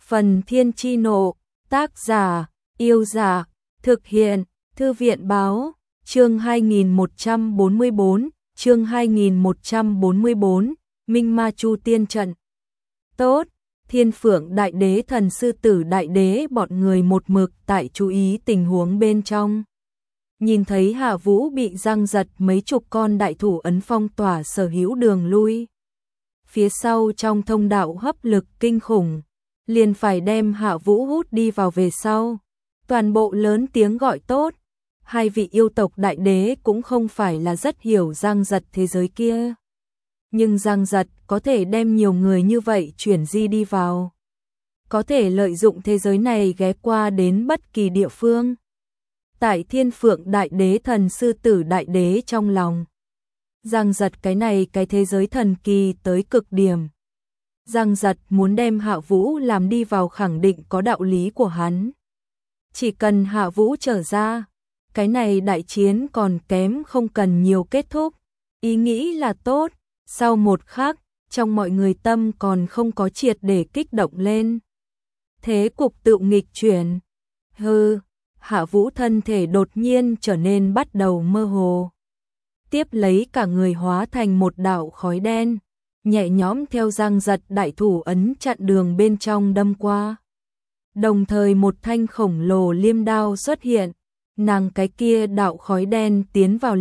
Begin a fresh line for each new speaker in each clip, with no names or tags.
Phần Thiên Chi Nộ, tác giả, Yêu Giả, thực hiện, Thư viện Báo, chương 2144, chương 2144, Minh Ma Chu Tiên Trận. Tốt, Thiên Phượng Đại Đế Thần Sư Tử Đại Đế bọn người một mực tại chú ý tình huống bên trong. Nhìn thấy Hạ Vũ bị giăng giật mấy chục con đại thủ ấn phong tỏa sở hữu đường lui. Phía sau trong thông đạo hấp lực kinh khủng, liền phải đem Hạ Vũ hút đi vào về sau. Toàn bộ lớn tiếng gọi tốt. Hai vị yêu tộc đại đế cũng không phải là rất hiểu giang giật thế giới kia. Nhưng giang giật có thể đem nhiều người như vậy chuyển di đi vào. Có thể lợi dụng thế giới này ghé qua đến bất kỳ địa phương. Tại Thiên Phượng Đại Đế Thần Sư Tử Đại Đế trong lòng. Giang giật cái thế giới thần kỳ tới cực điểm. Giang giật muốn đem Hạ Vũ làm đi vào khẳng định có đạo lý của hắn. Chỉ cần Hạ Vũ trở ra, cái này đại chiến còn kém không cần nhiều kết thúc. Ý nghĩ là tốt, sau một khắc, trong mọi người tâm còn không có triệt để kích động lên. Thế cục tự nghịch chuyển. Hạ Vũ thân thể đột nhiên trở nên bắt đầu mơ hồ. Tiếp lấy cả người hóa thành một đạo khói đen, nhẹ nhõm theo giang giật đại thủ ấn chặn đường bên trong đâm qua. Đồng thời một thanh khổng lồ liêm đao xuất hiện, nàng cái kia đạo khói đen tiến vào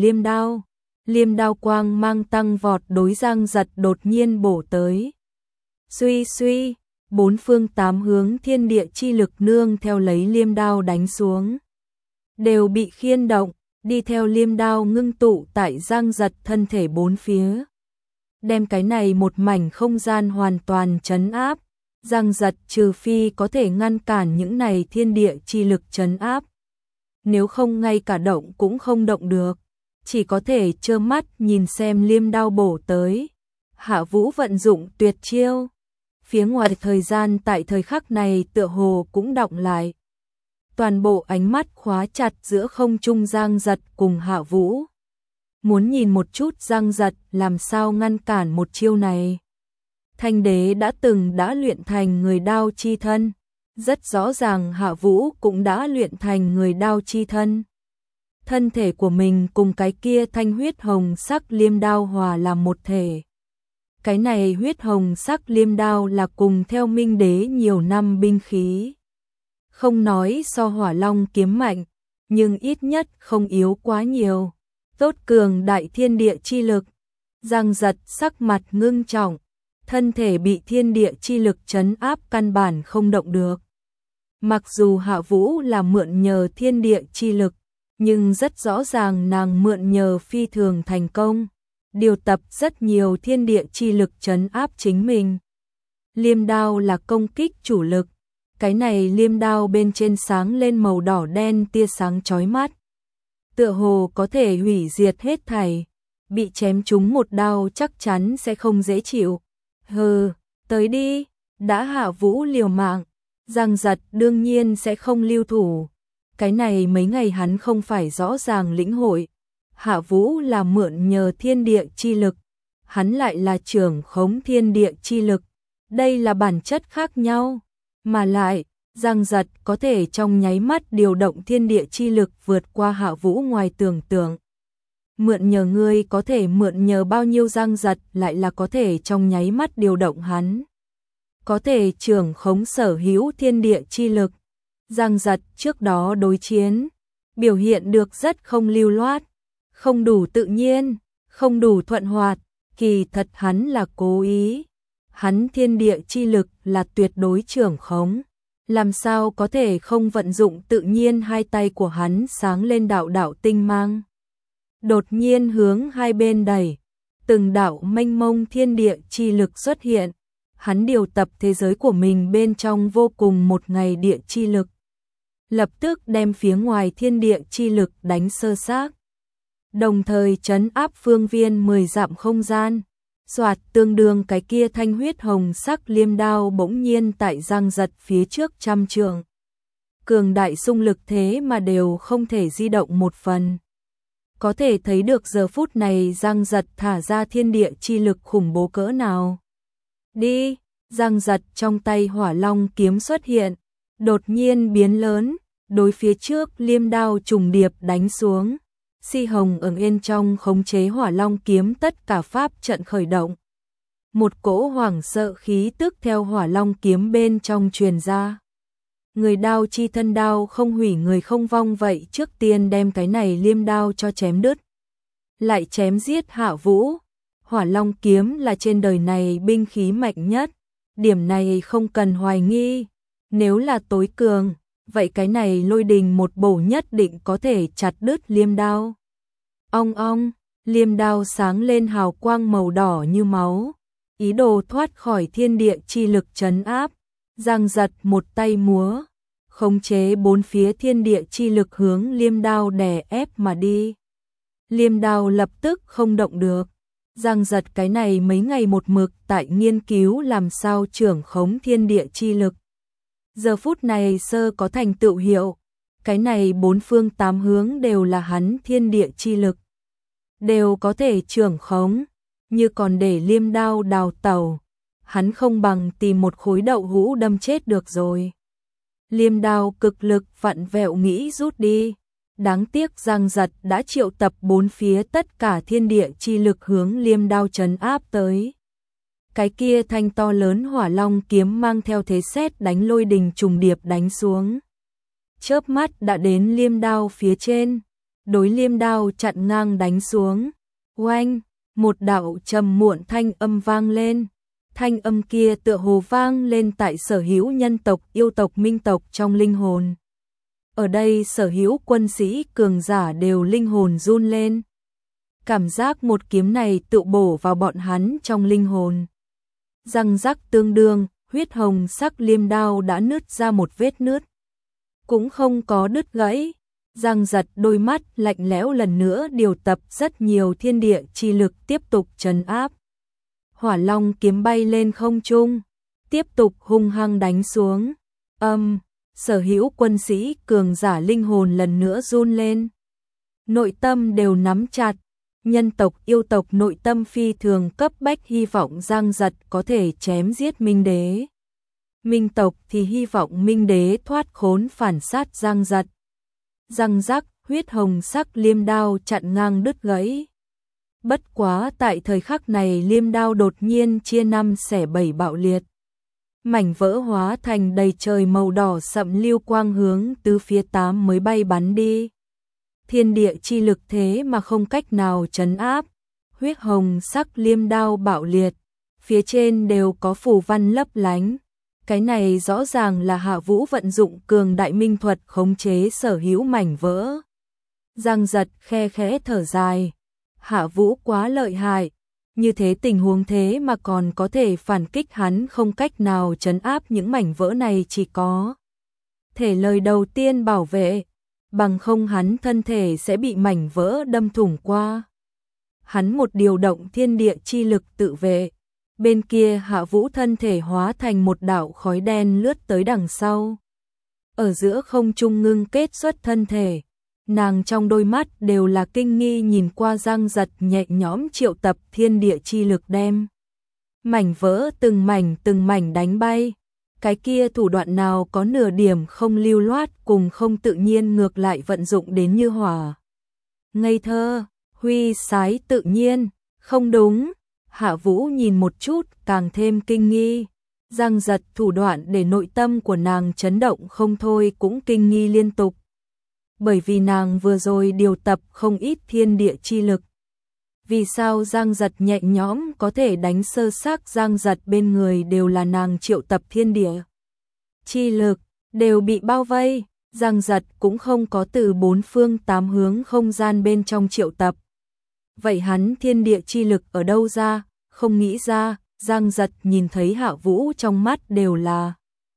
liêm đao quang mang tăng vọt đối giang giật đột nhiên bổ tới. Suy suy, bốn phương tám hướng thiên địa chi lực nương theo lấy liêm đao đánh xuống. Đều bị khiên động, đi theo liêm đao ngưng tụ tại giang giật thân thể bốn phía. Đem cái này một mảnh không gian hoàn toàn trấn áp. Giang giật trừ phi có thể ngăn cản những này thiên địa chi lực trấn áp. Nếu không ngay cả động cũng không động được. Chỉ có thể trơ mắt nhìn xem liêm đao bổ tới. Hạ Vũ vận dụng tuyệt chiêu. Phía ngoài thời gian tại thời khắc này tựa hồ cũng đọng lại. Toàn bộ ánh mắt khóa chặt giữa không trung giang giật cùng Hạ Vũ. Muốn nhìn một chút giang giật làm sao ngăn cản một chiêu này. Thanh đế đã luyện thành người đao chi thân. Rất rõ ràng Hạ Vũ cũng đã luyện thành người đao chi thân. Thân thể của mình cùng cái kia thanh huyết hồng sắc liêm đao hòa làm một thể. Cái này huyết hồng sắc liêm đao là cùng theo Minh đế nhiều năm binh khí. Không nói so Hỏa Long kiếm mạnh, nhưng ít nhất không yếu quá nhiều. Tốt cường đại thiên địa chi lực. Giang giật sắc mặt ngưng trọng. Thân thể bị thiên địa chi lực trấn áp căn bản không động được. Mặc dù Hạ Vũ là mượn nhờ thiên địa chi lực, nhưng rất rõ ràng nàng mượn nhờ phi thường thành công, điều tập rất nhiều thiên địa chi lực trấn áp chính mình. Liêm đao là công kích chủ lực, cái này liêm đao bên trên sáng lên màu đỏ đen tia sáng chói mắt. Tựa hồ có thể hủy diệt hết thảy, bị chém trúng một đao chắc chắn sẽ không dễ chịu. Tới đi, đã Hạ Vũ liều mạng, giang giật đương nhiên sẽ không lưu thủ. Cái này mấy ngày hắn không phải rõ ràng lĩnh hội. Hạ Vũ là mượn nhờ thiên địa chi lực, hắn lại là trưởng khống thiên địa chi lực. Đây là bản chất khác nhau, mà lại, giang giật có thể trong nháy mắt điều động thiên địa chi lực vượt qua Hạ Vũ ngoài tưởng tượng. Mượn nhờ ngươi có thể mượn nhờ bao nhiêu giang giật lại là có thể trong nháy mắt điều động hắn. Có thể trưởng khống sở hữu thiên địa chi lực. Giang giật trước đó đối chiến, biểu hiện được rất không lưu loát, không đủ tự nhiên, không đủ thuận hoạt, kỳ thật hắn là cố ý. Hắn thiên địa chi lực là tuyệt đối trưởng khống, làm sao có thể không vận dụng tự nhiên hai tay của hắn sáng lên đạo đạo tinh mang. Đột nhiên hướng hai bên đẩy, từng đạo mênh mông thiên địa chi lực xuất hiện, hắn điều tập thế giới của mình bên trong vô cùng một ngày địa chi lực. Lập tức đem phía ngoài thiên địa chi lực đánh sơ xác. Đồng thời trấn áp phương viên 10 dặm không gian. Soạt tương đương cái kia thanh huyết hồng sắc liêm đao bỗng nhiên tại giang giật phía trước 100 trượng. Cường đại xung lực thế mà đều không thể di động một phần. Có thể thấy được giờ phút này giang giật thả ra thiên địa chi lực khủng bố cỡ nào. Đi, Giang giật trong tay Hỏa Long kiếm xuất hiện, đột nhiên biến lớn, đối phía trước liêm đao trùng điệp đánh xuống. Si Hồng ở bên trong khống chế Hỏa Long kiếm, tất cả pháp trận khởi động. Một cỗ hoảng sợ khí tức theo Hỏa Long kiếm bên trong truyền ra. Người đao chi thân đao không hủy người không vong, vậy trước tiên đem cái này liêm đao cho chém đứt. Lại chém giết Hạ Vũ. Hỏa Long kiếm là trên đời này binh khí mạnh nhất, điểm này không cần hoài nghi. Nếu là tối cường, vậy cái này Lôi Đình một bổ nhất định có thể chặt đứt liêm đao. Ong ong, liêm đao sáng lên hào quang màu đỏ như máu, ý đồ thoát khỏi thiên địa chi lực trấn áp. Giang giật một tay múa, khống chế bốn phía thiên địa chi lực hướng liêm đao đè ép mà đi. Liêm đao lập tức không động được. Giang giật cái này mấy ngày một mực tại nghiên cứu làm sao trưởng khống thiên địa chi lực. Giờ phút này sơ có thành tựu hiệu, cái này bốn phương tám hướng đều là hắn thiên địa chi lực, đều có thể trưởng khống, như còn để liêm đao đào tẩu, hắn không bằng tìm một khối đậu hũ đâm chết được rồi. Liêm đao cực lực vặn vẹo nghĩ rút đi, đáng tiếc Giang giật đã triệu tập bốn phía tất cả thiên địa chi lực hướng liêm đao trấn áp tới. Cái kia thanh to lớn Hỏa Long kiếm mang theo thế sét đánh lôi đình trùng điệp đánh xuống. Chớp mắt đã đến liêm đao phía trên, đối liêm đao chặn ngang đánh xuống. Oanh, một đạo trầm muộn thanh âm vang lên. Thanh âm kia tựa hồ vang lên tại sở hữu nhân tộc, yêu tộc, minh tộc trong linh hồn. Ở đây sở hữu quân sĩ cường giả đều linh hồn run lên. Cảm giác một kiếm này tự bổ vào bọn hắn trong linh hồn. Răng rắc tương đương, huyết hồng sắc liêm đao đã nứt ra một vết nứt. Cũng không có đứt gãy. Giang giật đôi mắt lạnh lẽo lần nữa điều tập rất nhiều thiên địa chi lực tiếp tục trấn áp. Hỏa Long kiếm bay lên không trung, tiếp tục hung hăng đánh xuống. Sở hữu quân sĩ cường giả linh hồn lần nữa run lên. Nội tâm đều nắm chặt, nhân tộc yêu tộc nội tâm phi thường cấp bách hy vọng Giang giật có thể chém giết Minh Đế. Minh tộc thì hy vọng Minh Đế thoát khốn phản sát Giang giật. Răng rắc, huyết hồng sắc liêm đao chặn ngang đứt gãy. Bất quá tại thời khắc này liêm đao đột nhiên chia năm xẻ bảy bạo liệt. Mảnh vỡ hóa thành đầy trời màu đỏ sậm lưu quang hướng tứ phía tám mới bay bắn đi. Thiên địa chi lực thế mà không cách nào trấn áp. Huyết hồng sắc liêm đao bạo liệt, phía trên đều có phù văn lấp lánh. Cái này rõ ràng là Hạ Vũ vận dụng cường đại minh thuật khống chế sở hữu mảnh vỡ. Giang giật khe khẽ thở dài. Hạ Vũ quá lợi hại. Như thế tình huống thế mà còn có thể phản kích, hắn không cách nào trấn áp những mảnh vỡ này, chỉ có thể lời đầu tiên bảo vệ, bằng không hắn thân thể sẽ bị mảnh vỡ đâm thủng qua. Hắn một điều động thiên địa chi lực tự vệ. Bên kia Hạ Vũ thân thể hóa thành một đạo khói đen lướt tới đằng sau. Ở giữa không trung ngưng kết xuất thân thể. Nàng trong đôi mắt đều là kinh nghi nhìn qua Giang giật nhẹ nhõm triệu tập thiên địa chi lực đem mảnh vỡ từng mảnh đánh bay. Cái kia thủ đoạn nào có nửa điểm không lưu loát cùng không tự nhiên, ngược lại vận dụng đến như hỏa. Ngây thơ, huy sái tự nhiên, không đúng. Hạ Vũ nhìn một chút càng thêm kinh nghi. Giang giật thủ đoạn để nội tâm của nàng chấn động không thôi, cũng kinh nghi liên tục. Bởi vì nàng vừa rồi điều tập không ít thiên địa chi lực. Vì sao Giang giật nhẹ nhõm có thể đánh sơ xác? Giang giật bên người đều là nàng triệu tập thiên địa chi lực, đều bị bao vây. Giang giật cũng không có từ bốn phương tám hướng không gian bên trong triệu tập. Vậy hắn thiên địa chi lực ở đâu ra? Không nghĩ ra. Giang giật nhìn thấy Hạ Vũ trong mắt đều là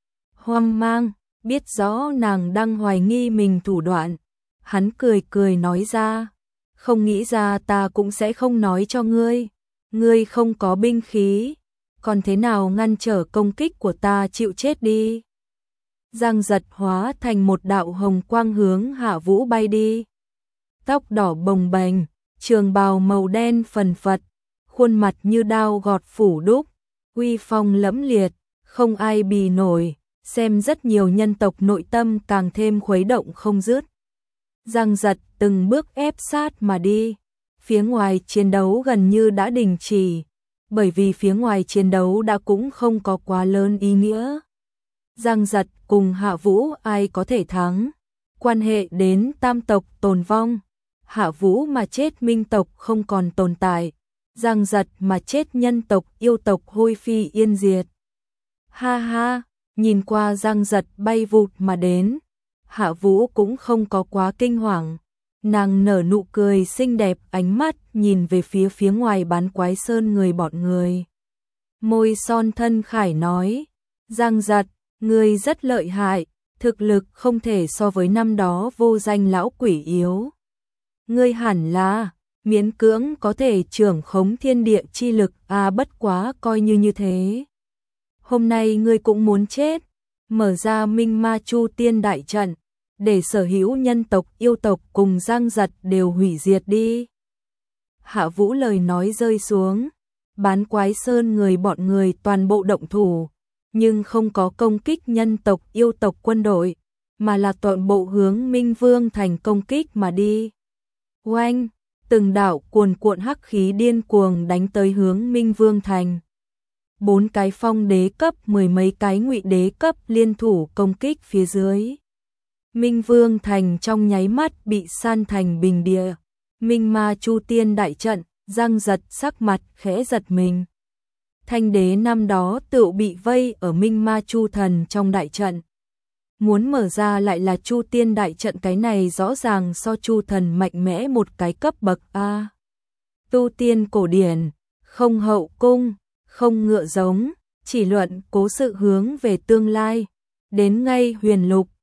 hoang mang, biết rõ nàng đang hoài nghi mình thủ đoạn. Hắn cười cười nói ra, không nghĩ ra ta cũng sẽ không nói cho ngươi. Ngươi không có binh khí, còn thế nào ngăn trở công kích của ta? Chịu chết đi. Giang giật hóa thành một đạo hồng quang hướng Hạ Vũ bay đi. Tóc đỏ bồng bềnh, trường bào màu đen phần phật, khuôn mặt như đao gọt phủ đúc, uy phong lẫm liệt, không ai bì nổi, xem rất nhiều nhân tộc nội tâm càng thêm khuấy động không dứt. Giang Giật từng bước ép sát mà đi, phía ngoài chiến đấu gần như đã đình chỉ, bởi vì phía ngoài chiến đấu đã cũng không có quá lớn ý nghĩa. Giang Giật cùng Hạ Vũ ai có thể thắng, quan hệ đến tam tộc tồn vong, Hạ Vũ mà chết minh tộc không còn tồn tại, Giang Giật mà chết nhân tộc yêu tộc hôi phi yên diệt. Ha ha, nhìn qua Giang Giật bay vụt mà đến, Hạ Vũ cũng không có quá kinh hoàng, nàng nở nụ cười xinh đẹp, ánh mắt nhìn về phía ngoài Bán Quái Sơn người bọn người. Môi son thân khải nói, Giang Giật, ngươi rất lợi hại, thực lực không thể so với năm đó vô danh lão quỷ yếu. Ngươi hẳn là miễn cưỡng có thể trưởng khống thiên địa chi lực, bất quá coi như thế. Hôm nay ngươi cũng muốn chết, mở ra Minh Ma Chu Tiên đại trận, để sở hữu nhân tộc yêu tộc cùng Giang Giật đều hủy diệt đi. Hạ Vũ lời nói rơi xuống, Bán Quái Sơn người bọn người toàn bộ động thủ, nhưng không có công kích nhân tộc yêu tộc quân đội, mà là toàn bộ hướng Minh Vương Thành công kích mà đi. Oanh, từng đạo cuồn cuộn hắc khí điên cuồng đánh tới hướng Minh Vương Thành. 4 cái phong đế cấp, 10 mấy cái ngụy đế cấp liên thủ công kích phía dưới. Minh Vương Thành trong nháy mắt bị san thành bình địa. Minh Ma Chu Tiên đại trận, Giang Giật sắc mặt khẽ giật mình. Thanh đế năm đó tự bị vây ở Minh Ma Chu Thần trong đại trận. Muốn mở ra lại là Chu Tiên đại trận, cái này rõ ràng so Chu Thần mạnh mẽ một cái cấp bậc a. Tu tiên cổ điển, không hậu cung, không ngựa giống, chỉ luận cố sự hướng về tương lai. Đến ngay huyền lục,